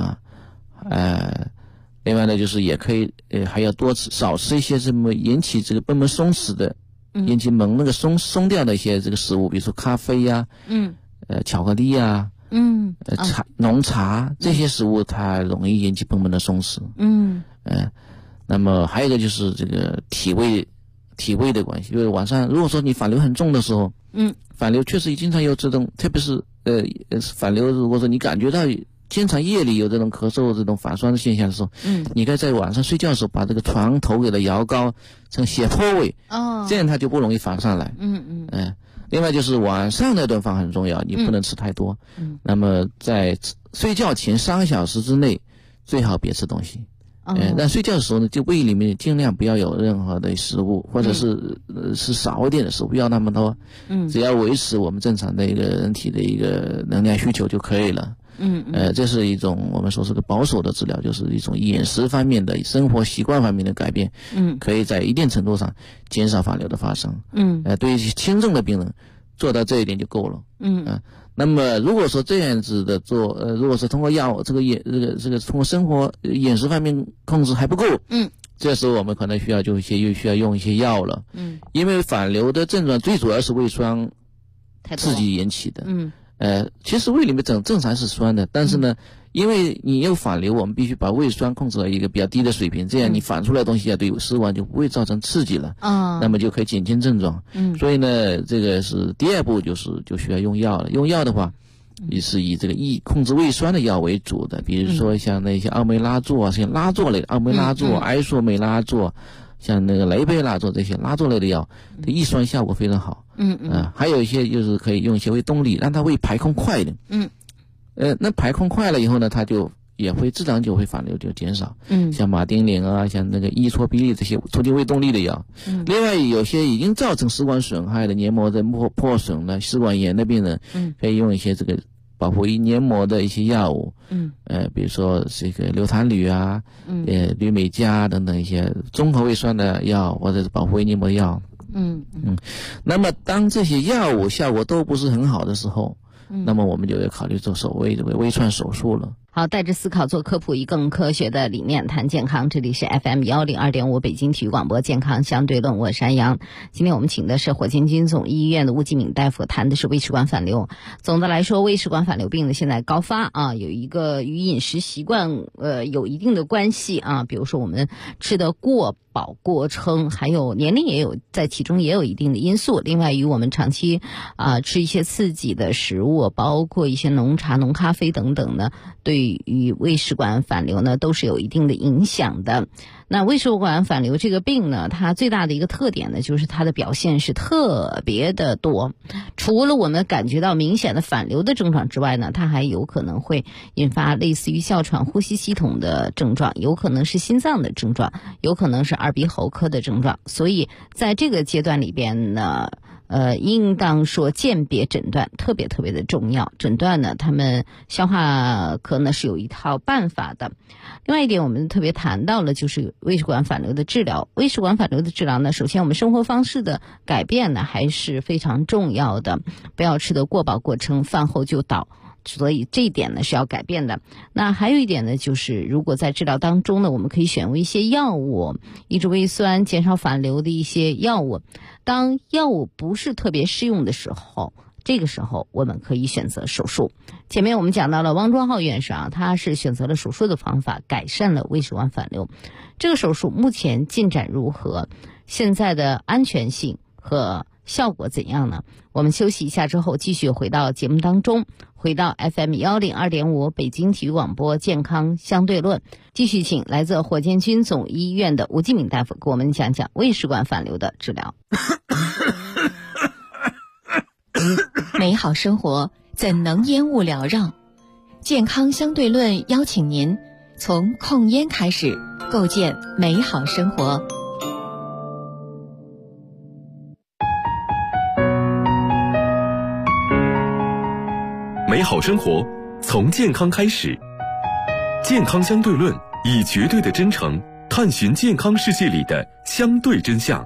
另外呢就是也可以还要少吃一些什么引起这个贲门松弛的，引起门那个松掉的一些这个食物，比如说咖啡呀，巧克力呀，浓茶这些食物它容易引起贲门的松弛。那么还有一个就是这个体味的关系，就是晚上如果说你反流很重的时候，反流确实经常有这种，特别是反流，如果说你感觉到经常夜里有这种咳嗽这种反酸的现象的时候，你可以在晚上睡觉的时候把这个床头给它摇高成斜坡位，这样它就不容易反上来。另外就是晚上那顿饭很重要，你不能吃太多。那么在睡觉前3个小时之内最好别吃东西。但睡觉的时候呢，就胃里面尽量不要有任何的食物，或者是吃少一点的食物，不要那么多。只要维持我们正常的一个人体的一个能量需求就可以了。这是一种我们说是个保守的治疗，就是一种饮食方面的、生活习惯方面的改变。可以在一定程度上减少反流的发生。对于轻症的病人做到这一点就够了。那么如果说这样子的做，如果说通过药这个通过生活饮食方面控制还不够，这时候我们可能又需要用一些药了。因为反流的症状最主要是胃酸刺激引起的。其实胃里面正常是酸的，但是呢，因为你有反流，我们必须把胃酸控制到一个比较低的水平，这样你反出来的东西对食管就不会造成刺激了。那么就可以减轻症状。所以呢，这个是第二步，就需要用药了。用药的话，也是以这个控制胃酸的药为主的，比如说像那些奥美拉唑，像拉唑类的奥美拉唑、埃索美拉唑，像那个雷贝拉唑这些拉唑类的药，的抑酸效果非常好。还有一些就是可以用一些胃动力，让它胃排空快一点。那排空快了以后呢，它就也会自然就会反流就减少。像马丁啉啊，像那个伊唑比利这些促进胃动力的药。另外有些已经造成食管损害的黏膜的破损的食管炎的病人，可以用一些这个保护黏膜的一些药物。比如说这个硫坦铝啊，氯美加等等一些综合胃酸的药，或者是保护胃黏膜的药。那么当这些药物效果都不是很好的时候，那么我们就要考虑做所谓的微创手术了。 好，带着思考做科普，以更科学的理念谈健康。这里是 FM102.5 北京体育广播健康相对论，我是安阳。今天我们请的是火箭军总医院的吴继敏大夫，谈的是胃食管反流。总的来说，胃食管反流病呢现在高发有一个与饮食习惯有一定的关系比如说我们吃的过饱过撑，还有年龄也有在其中也有一定的因素。另外与我们长期吃一些刺激的食物，包括一些浓茶、浓咖啡等等呢，对于胃食管反流呢都是有一定的影响的。那胃食管反流这个病呢，它最大的一个特点呢，就是它的表现是特别的多。除了我们感觉到明显的反流的症状之外呢，它还有可能会引发类似于哮喘、呼吸系统的症状，有可能是心脏的症状，有可能是耳鼻喉科的症状。所以在这个阶段里边呢，应当说鉴别诊断特别的重要。诊断呢，他们消化科呢是有一套办法的。另外一点，我们特别谈到了就是胃食管反流的治疗。胃食管反流的治疗呢，首先我们生活方式的改变呢还是非常重要的，不要吃得过饱过撑，饭后就倒。所以这一点呢是要改变的。那还有一点呢，就是如果在治疗当中呢，我们可以选用一些药物，抑制胃酸、减少反流的一些药物。当药物不是特别适用的时候， 这个时候我们可以选择手术。前面我们讲到了汪庄浩院士啊，他是选择了手术的方法，改善了胃食管反流。这个手术目前进展如何？现在的安全性和效果怎样呢？我们休息一下之后继续回到节目当中，回到 FM102.5 北京体育广播健康相对论，继续请来自火箭军总医院的吴继敏大夫给我们讲讲胃食管反流的治疗。 美好生活怎能烟雾缭绕？健康相对论邀请您从控烟开始，构建美好生活。 美好生活从健康开始，健康相对论以绝对的真诚探寻健康世界里的相对真相。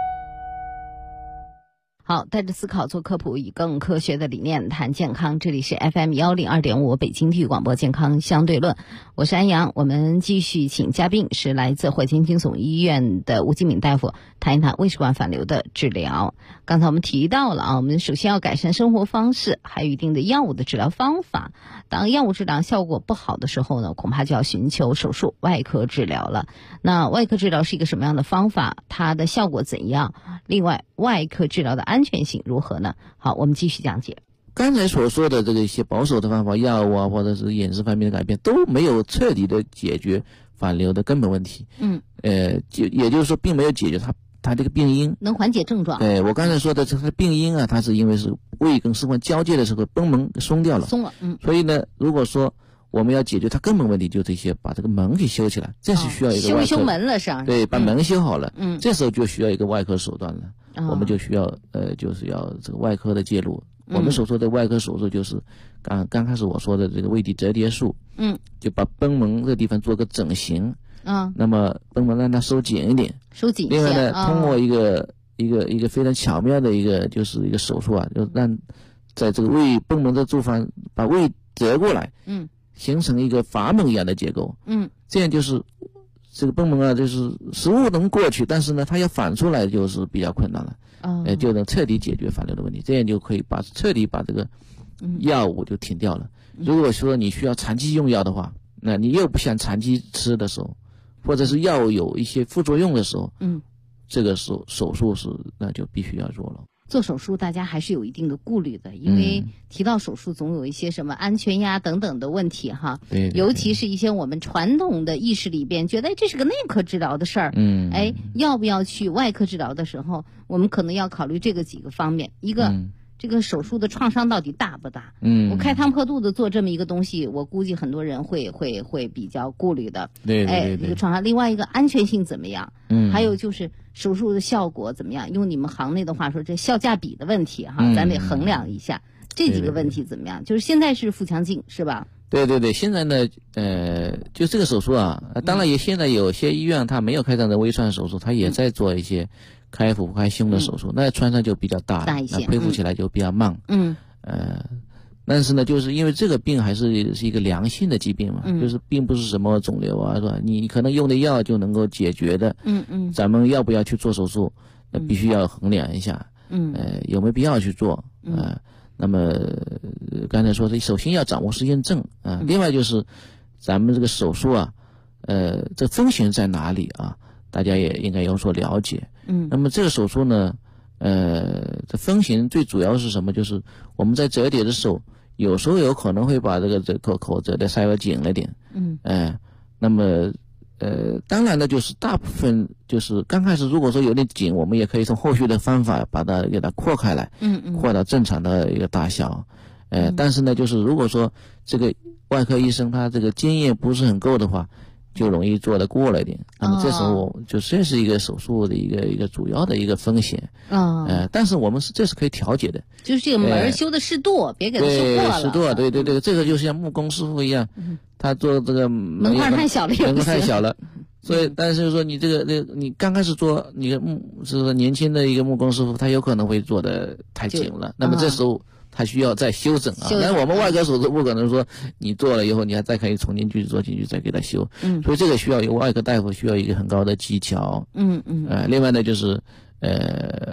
好，带着思考做科普，以更科学的理念谈健康。这里是 FM102.5 北京体育广播健康相对论，我是安阳。我们继续请嘉宾是来自火箭军总医院的吴继敏大夫，谈一谈胃食管反流的治疗。刚才我们提到了我们首先要改善生活方式，还有一定的药物的治疗方法。当药物治疗效果不好的时候呢，恐怕就要寻求手术外科治疗了。那外科治疗是一个什么样的方法？它的效果怎样？另外，外科治疗的安全性如何呢？好，我们继续讲解。 刚才所说的这个一些保守的方法，药物啊，或者是饮食方面的改变，都没有彻底的解决反流的根本问题。也就是说，并没有解决它这个病因， 能缓解症状。 对，我刚才说的这个病因啊，它是因为是胃跟食管交界的时候贲门松掉了， 松了。 所以呢，如果说我们要解决它根本问题，就这些把这个门给修起来，这是需要一个外科修门了是吧？ 对，把门修好了。这时候就需要一个外科手段了。我们就需要就是要这个外科的介入。我们所说的外科手术就是刚开始我说的这个胃底折叠术。就把贲门这个地方做个整形。那么贲门让它收紧一点， 收紧一下。 另外呢，通过一个非常巧妙的就是一个手术啊，就让在这个胃贲门的地方把胃折过来，形成一个阀门一样的结构。这样就是这个贲门啊，就是食物能过去，但是呢，它要反出来就是比较困难了。就能彻底解决反流的问题，这样就可以彻底把这个药物就停掉了。如果说你需要长期用药的话，那你又不想长期吃的时候，或者是药物有一些副作用的时候，这个手术那就必须要做了。 做手术大家还是有一定的顾虑的，因为提到手术总有一些什么安全呀等等的问题哈。 对， 尤其是一些我们传统的意识里边觉得这是个内科治疗的事儿。要不要去外科治疗的时候，我们可能要考虑这个几个方面。一个，这个手术的创伤到底大不大？我开膛破肚的做这么一个东西，我估计很多人会比较顾虑的。 对， 一个创伤，另外一个安全性怎么样？还有就是手术的效果怎么样？用你们行内的话说，这效价比的问题哈，咱得衡量一下这几个问题怎么样？就是现在是腹腔镜是吧？ 对，现在呢，就这个手术啊，当然现在有些医院它没有开展的微创手术，它也在做一些开腹开胸的手术，那创伤就比较大一些，那恢复起来就比较慢。但是呢，就是因为这个病还是一个良性的疾病嘛，就是并不是什么肿瘤啊，是吧？你可能用的药就能够解决的。咱们要不要去做手术，那必须要衡量一下。有没有必要去做？那么刚才说的，首先要掌握实验证啊，另外就是咱们这个手术啊，这风险在哪里啊？大家也应该有所了解。那么这个手术呢，这风险最主要是什么？就是我们在折叠的时候，有时候有可能会把这个口折的稍微紧了点。那么当然呢，就是大部分就是刚开始如果说有点紧，我们也可以从后续的方法把它给它扩开来，扩到正常的一个大小。但是呢，就是如果说这个外科医生他这个经验不是很够的话，就容易做得过了一点。那么这时候就这是一个手术的一个主要的一个风险。但是我们这是可以调节的， 就是这个门修的适度，别给它修过了。 适度，对，这个就像木工师傅一样，他做这个门块太小了， 门块太小了。所以，但是说你这个你刚开始做你的是说年轻的一个木工师傅，他有可能会做的太紧了。那么这时候他需要再修整啊。那我们外科手术不可能说你做了以后你还再可以重新去做进去再给他修。所以这个需要有外科大夫需要一个很高的技巧。另外呢就是那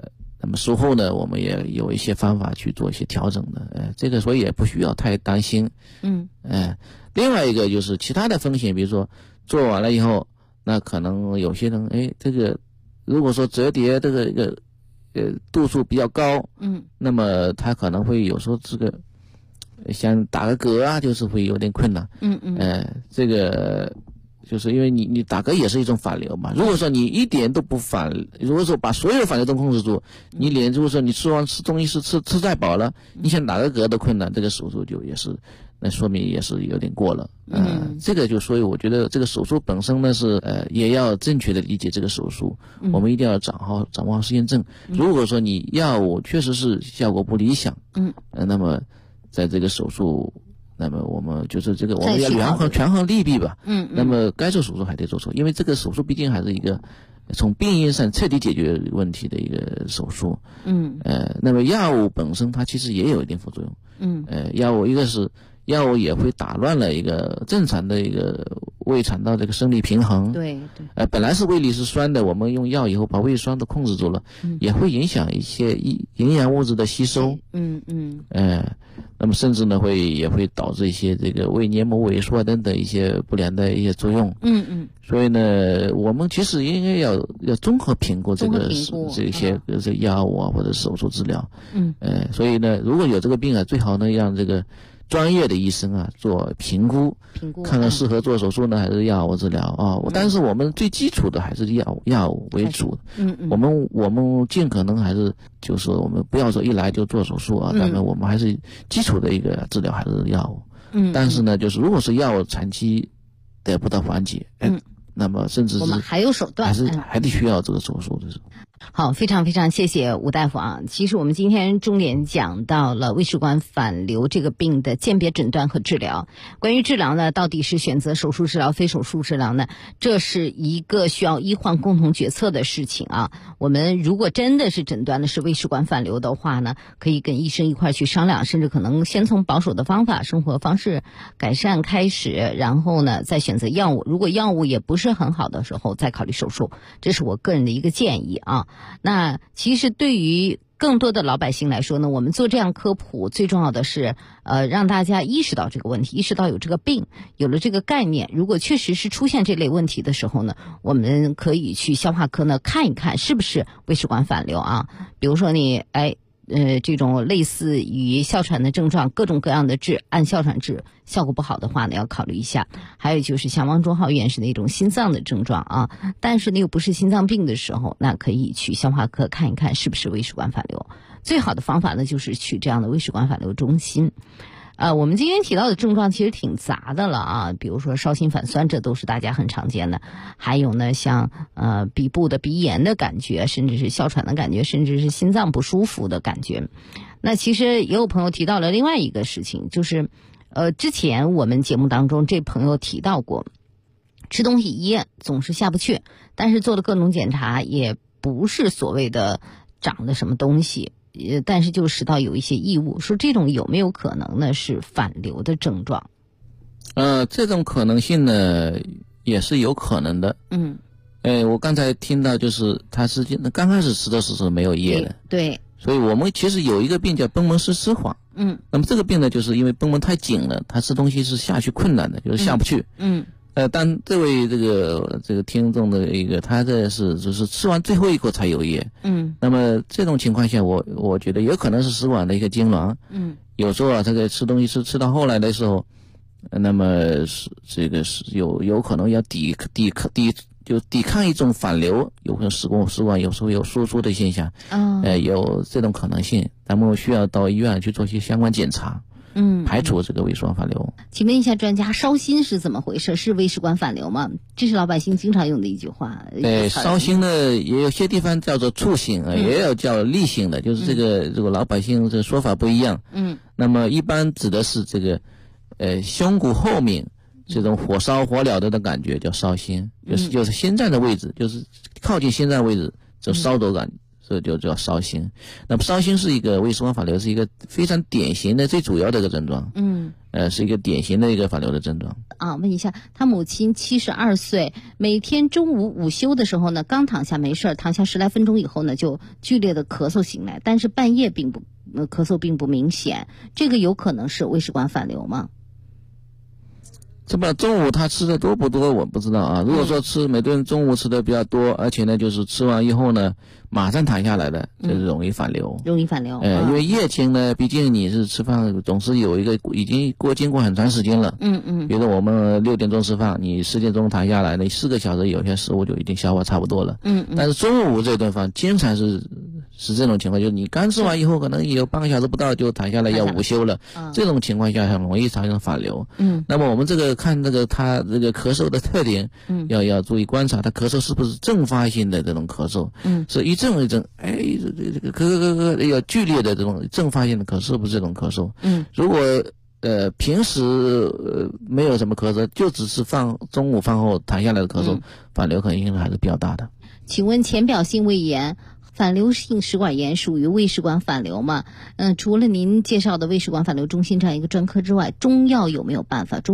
那么术后呢，我们也有一些方法去做一些调整的，这个所以也不需要太担心。另外一个就是其他的风险，比如说做完了以后，那可能有些人这个如果说折叠这个度数比较高，那么他可能会有时候这个想打个嗝啊，就是会有点困难。这个就是因为你打嗝也是一种反流嘛。如果说你一点都不反，如果说把所有反流都控制住，你连如果说你吃东西吃再饱了，你想打个嗝都困难，这个手术就也是，那说明也是有点过了。这个就所以我觉得这个手术本身呢是也要正确的理解这个手术，我们一定要掌握好实验证。如果说你药物确实是效果不理想，那么在这个手术，那么我们就是这个我们要权衡利弊吧。那么该做手术还得做手术，因为这个手术毕竟还是一个从病因上彻底解决问题的一个手术。那么药物本身它其实也有一定副作用。药物一个是药物也会打乱了一个正常的一个胃肠道这个生理平衡。 对。 本来是胃里是酸的，我们用药以后把胃酸都控制住了，也会影响一些营养物质的吸收。那么甚至呢也会导致一些这个胃黏膜萎缩等等一些不良的一些作用。所以呢，我们其实应该要综合评估这些药物啊或者手术治疗。所以呢，如果有这个病啊，最好呢让这个专业的医生啊做评估，看看适合做手术呢还是药物治疗啊。但是我们最基础的还是药物为主。我们尽可能还是就是我们不要说一来就做手术啊，但是我们还是基础的一个治疗还是药物。但是呢，就是如果是药物长期得不到缓解，那么甚至是我们还有手段， 还得需要这个手术的时候。 好，非常非常谢谢吴大夫啊！其实我们今天重点讲到了胃食管反流这个病的鉴别、诊断和治疗。关于治疗呢，到底是选择手术治疗、非手术治疗呢？这是一个需要医患共同决策的事情啊。我们如果真的是诊断的是胃食管反流的话呢，可以跟医生一块去商量，甚至可能先从保守的方法、生活方式改善开始，然后呢再选择药物。如果药物也不是很好的时候，再考虑手术。这是我个人的一个建议啊。那其实对于更多的老百姓来说呢，我们做这样科普最重要的是让大家意识到这个问题，意识到有这个病，有了这个概念，如果确实是出现这类问题的时候呢，我们可以去消化科呢看一看是不是胃食管反流啊。比如说你这种类似于哮喘的症状，各种各样的治，按哮喘治效果不好的话呢，要考虑一下。还有就是像汪忠浩院士那种心脏的症状啊，但是呢又不是心脏病的时候，那可以去消化科看一看是不是胃食管反流。最好的方法呢就是去这样的胃食管反流中心。我们今天提到的症状其实挺杂的了啊，比如说烧心反酸，这都是大家很常见的。还有呢，像鼻部的鼻炎的感觉，甚至是哮喘的感觉，甚至是心脏不舒服的感觉。那其实也有朋友提到了另外一个事情，就是之前我们节目当中这朋友提到过，吃东西噎总是下不去，但是做了各种检查也不是所谓的长了什么东西。但是就食道有一些异物，说这种有没有可能呢是反流的症状？ 这种可能性呢也是有可能的。我刚才听到就是他是刚开始吃的时候没有噎的。对。所以我们其实有一个病叫贲门失脂肪。那么这个病呢，就是因为贲门太紧了，他吃东西是下去困难的，就是下不去。但这位这个听众的一个，他这是就是吃完最后一口才有噎。那么这种情况下，我觉得有可能是食管的一个痉挛。有时候啊，这个吃东西吃到后来的时候，那么是这个是有可能要抵抗一种反流，有可能食管有时候有收缩的现象。有这种可能性，咱们需要到医院去做一些相关检查。排除这个胃食管反流。 请问一下专家，烧心是怎么回事？是胃食管反流吗？这是老百姓经常用的一句话。 烧心呢，也有些地方叫做触心啊，也有叫痢心的，就是这个老百姓这说法不一样。那么一般指的是这个胸骨后面这种火烧火燎的感觉叫烧心，就是心脏的位置，就是靠近心脏位置就烧灼感。 这就叫烧心。那么烧心是一个胃食管反流，是一个非常典型的最主要的一个症状。是一个典型的一个反流的症状。 问一下，他母亲72岁，每天中午午休的时候呢，刚躺下没事，躺下10来分钟以后呢，就剧烈的咳嗽醒来，但是半夜咳嗽并不明显，这个有可能是胃食管反流吗？ 这么中午他吃的多不多我不知道啊。如果说每顿中午吃的比较多，而且呢就是吃完以后呢马上躺下来的，就是容易反流。因为夜间呢，毕竟你是吃饭总是有一个已经经过很长时间了。比如我们6点钟吃饭，你10点钟躺下来，那4个小时有些食物就已经消化差不多了。但是中午这顿饭经常是这种情况，就是你刚吃完以后可能有半个小时不到就躺下来要午休了，这种情况下很容易产生反流。那么我们这个看他这个咳嗽的特点，要注意观察他咳嗽是不是阵发性的这种咳嗽，是一阵一阵，这个咳要剧烈的这种阵发性的咳嗽，是不是这种咳嗽？如果平时没有什么咳嗽，就只是中午饭后躺下来的咳嗽，反流可能性还是比较大的。 请问浅表性胃炎、反流性食管炎属于胃食管反流吗？除了您介绍的胃食管反流中心这样一个专科之外，中医药有没有办法？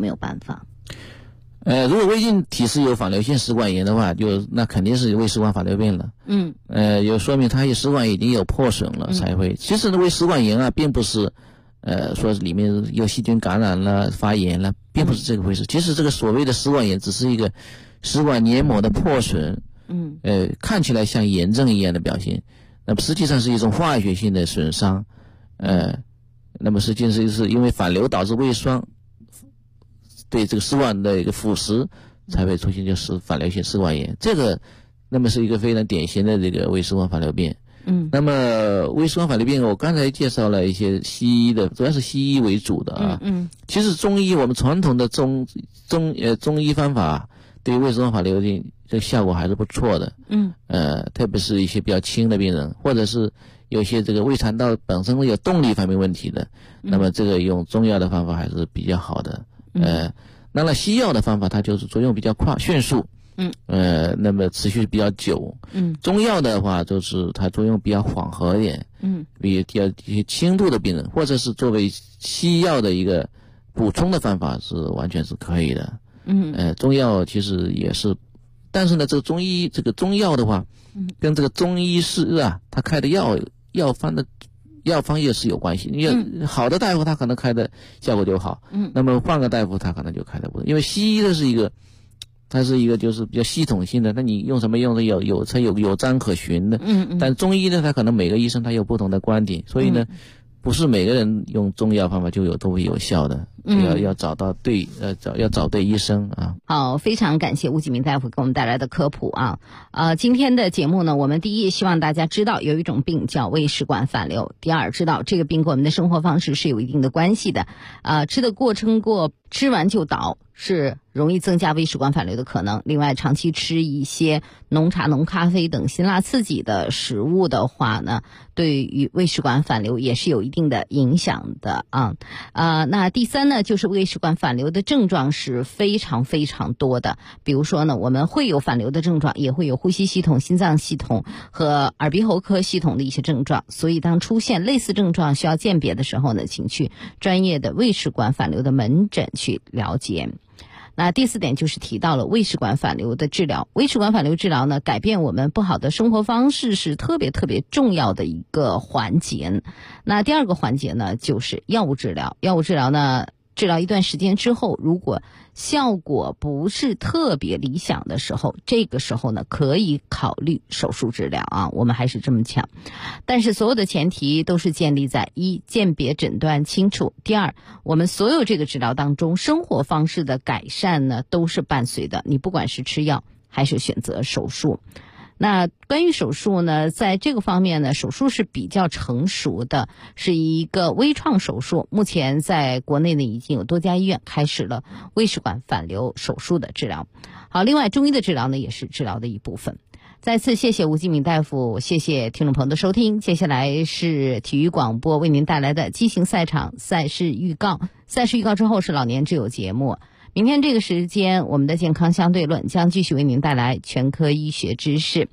如果胃镜体是有反流性食管炎的话，那肯定是胃食管反流病了。有说明它食管已经有破损了才会。其实胃食管炎啊，并不是说里面有细菌感染了、发炎了，并不是这个回事。其实这个所谓的食管炎只是一个食管黏膜的破损，看起来像炎症一样的表现，那么实际上是一种化学性的损伤。那么实际上是因为反流导致胃酸对这个食管的一个腐蚀，才会出现就是反流性食管炎。这个那么是一个非常典型的这个胃食管反流病。那么胃食管反流病我刚才介绍了一些西医的，主要是西医为主的啊。其实中医我们传统的中医方法对于胃食管反流病这个效果还是不错的。特别是一些比较轻的病人，或者是有些这个胃肠道本身有动力方面问题的，那么这个用中药的方法还是比较好的。那么西药的方法它就是作用比较快迅速，那么持续比较久。中药的话就是它作用比较缓和一点，比较一些轻度的病人，或者是作为西药的一个补充的方法是完全是可以的。中药其实也是，但是呢这个中药的话，跟这个中医师啊他开的药方也是有关系。你好的大夫他可能开的效果就好，那么换个大夫他可能就开的不对。因为西医的它是一个就是比较系统性的，那你用什么用的有章可循的。但中医呢，他可能每个医生他有不同的观点，所以呢，不是每个人用中药方法都会有效的。要找对医生啊。 好，非常感谢吴启明大夫给我们带来的科普啊。今天的节目呢，我们第一希望大家知道有一种病叫胃食管反流，第二知道这个病跟我们的生活方式是有一定的关系的。吃完就倒是容易增加胃食管反流的可能。另外，长期吃一些浓茶、浓咖啡等辛辣刺激的食物的话呢，对于胃食管反流也是有一定的影响的啊。那第三呢，就是胃食管反流的症状是非常非常多的。比如说呢，我们会有反流的症状，也会有呼吸系统、心脏系统和耳鼻喉科系统的一些症状。所以当出现类似症状需要鉴别的时候呢，请去专业的胃食管反流的门诊去了解。那第四点就是提到了胃食管反流的治疗。胃食管反流治疗呢，改变我们不好的生活方式是特别特别重要的一个环节。那第二个环节呢，就是药物治疗。药物治疗呢，治疗一段时间之后，如果效果不是特别理想的时候，这个时候呢，可以考虑手术治疗啊。我们还是这么讲，但是所有的前提都是建立在一，鉴别诊断清楚；第二，我们所有这个治疗当中，生活方式的改善呢，都是伴随的。你不管是吃药还是选择手术。那关于手术呢，在这个方面呢，手术是比较成熟的，是一个微创手术。目前在国内呢，已经有多家医院开始了胃食管反流手术的治疗。好，另外中医的治疗呢，也是治疗的一部分。再次谢谢吴继明大夫，谢谢听众朋友的收听。接下来是体育广播为您带来的畸形赛场赛事预告。赛事预告之后是老年之友节目。明天这个时间，我们的健康相对论将继续为您带来全科医学知识。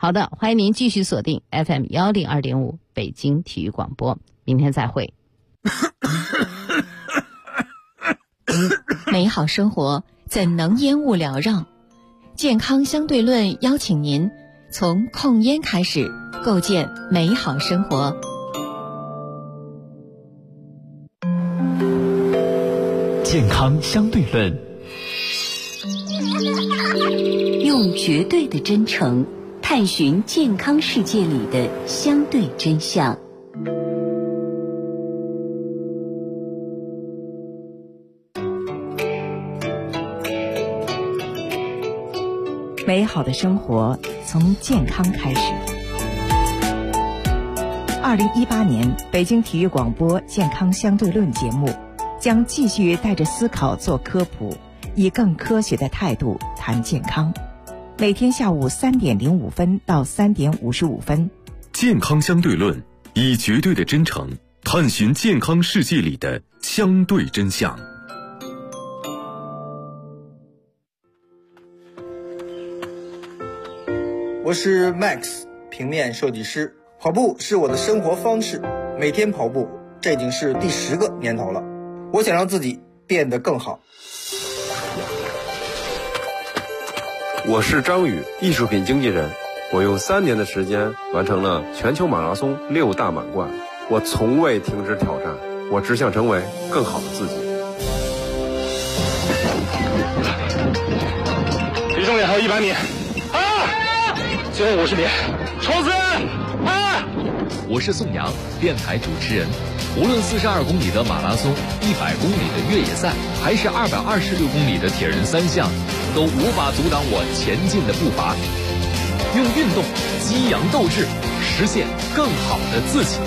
好的，欢迎您继续锁定 FM 102.5北京体育广播，明天再会。 美好生活怎能烟雾缭绕？健康相对论邀请您从控烟开始，构建美好生活。 健康相对论， 用绝对的真诚探寻健康世界里的相对真相。 美好的生活从健康开始。2018年北京体育广播健康相对论节目将继续带着思考做科普，以更科学的态度谈健康。每天下午3点05分到3点55分。 健康相对论，以绝对的真诚探寻健康世界里的相对真相。 我是 Max， 平面设计师。跑步是我的生活方式，每天跑步，这已经是第10个年头了。我想让自己变得更好。 我是张宇，艺术品经纪人。我用3年的时间完成了全球马拉松6大满贯。我从未停止挑战，我只想成为更好的自己。 离终点还有100米。最后50米，冲刺！ 我是宋阳，电台主持人。无论42公里的马拉松、100公里的越野赛，还是226公里的铁人3项，都无法阻挡我前进的步伐。用运动激扬斗志，实现更好的自己。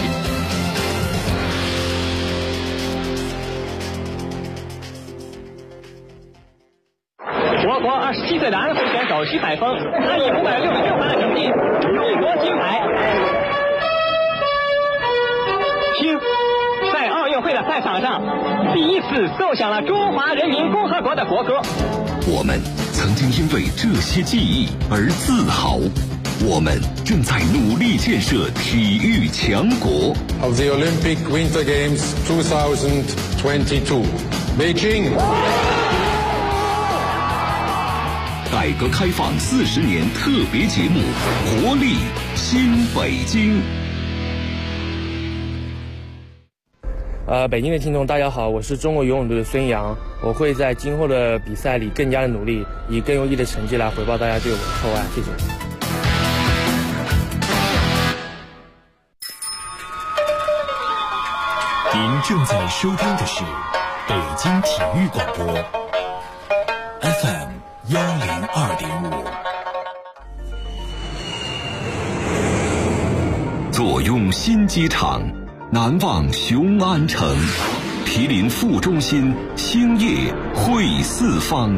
我国27岁的安徽选手徐海峰，他以566分的成绩荣夺金牌。听，在奥运会的赛场上，第一次奏响了中华人民共和国的国歌。 我们曾经因为这些记忆而自豪，我们正在努力建设体育强国。 Of the Olympic Winter Games 2022, Beijing。 改革开放40年特别节目，活力新北京。 北京的听众大家好，我是中国游泳队的孙杨，我会在今后的比赛里更加的努力，以更优异的成绩来回报大家对我的厚爱，谢谢。 您正在收听的是北京体育广播 FM 102.5。 坐拥新机场，难忘雄安城，毗邻副中心，兴业汇四方。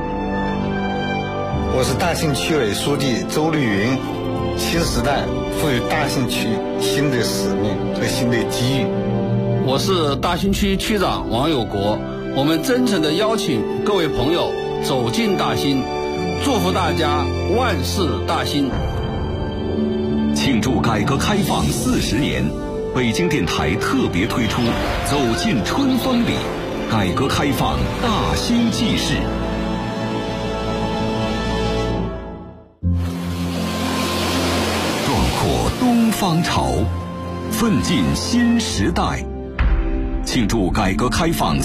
我是大兴区委书记周绿云。新时代赋予大兴区新的使命和新的机遇。 我是大兴区区长王有国，我们真诚地邀请各位朋友走进大兴，祝福大家万事大兴。 庆祝改革开放40年，北京电台特别推出《走进春风里》，改革开放大兴纪事。壮阔东方潮，奋进新时代，庆祝改革开放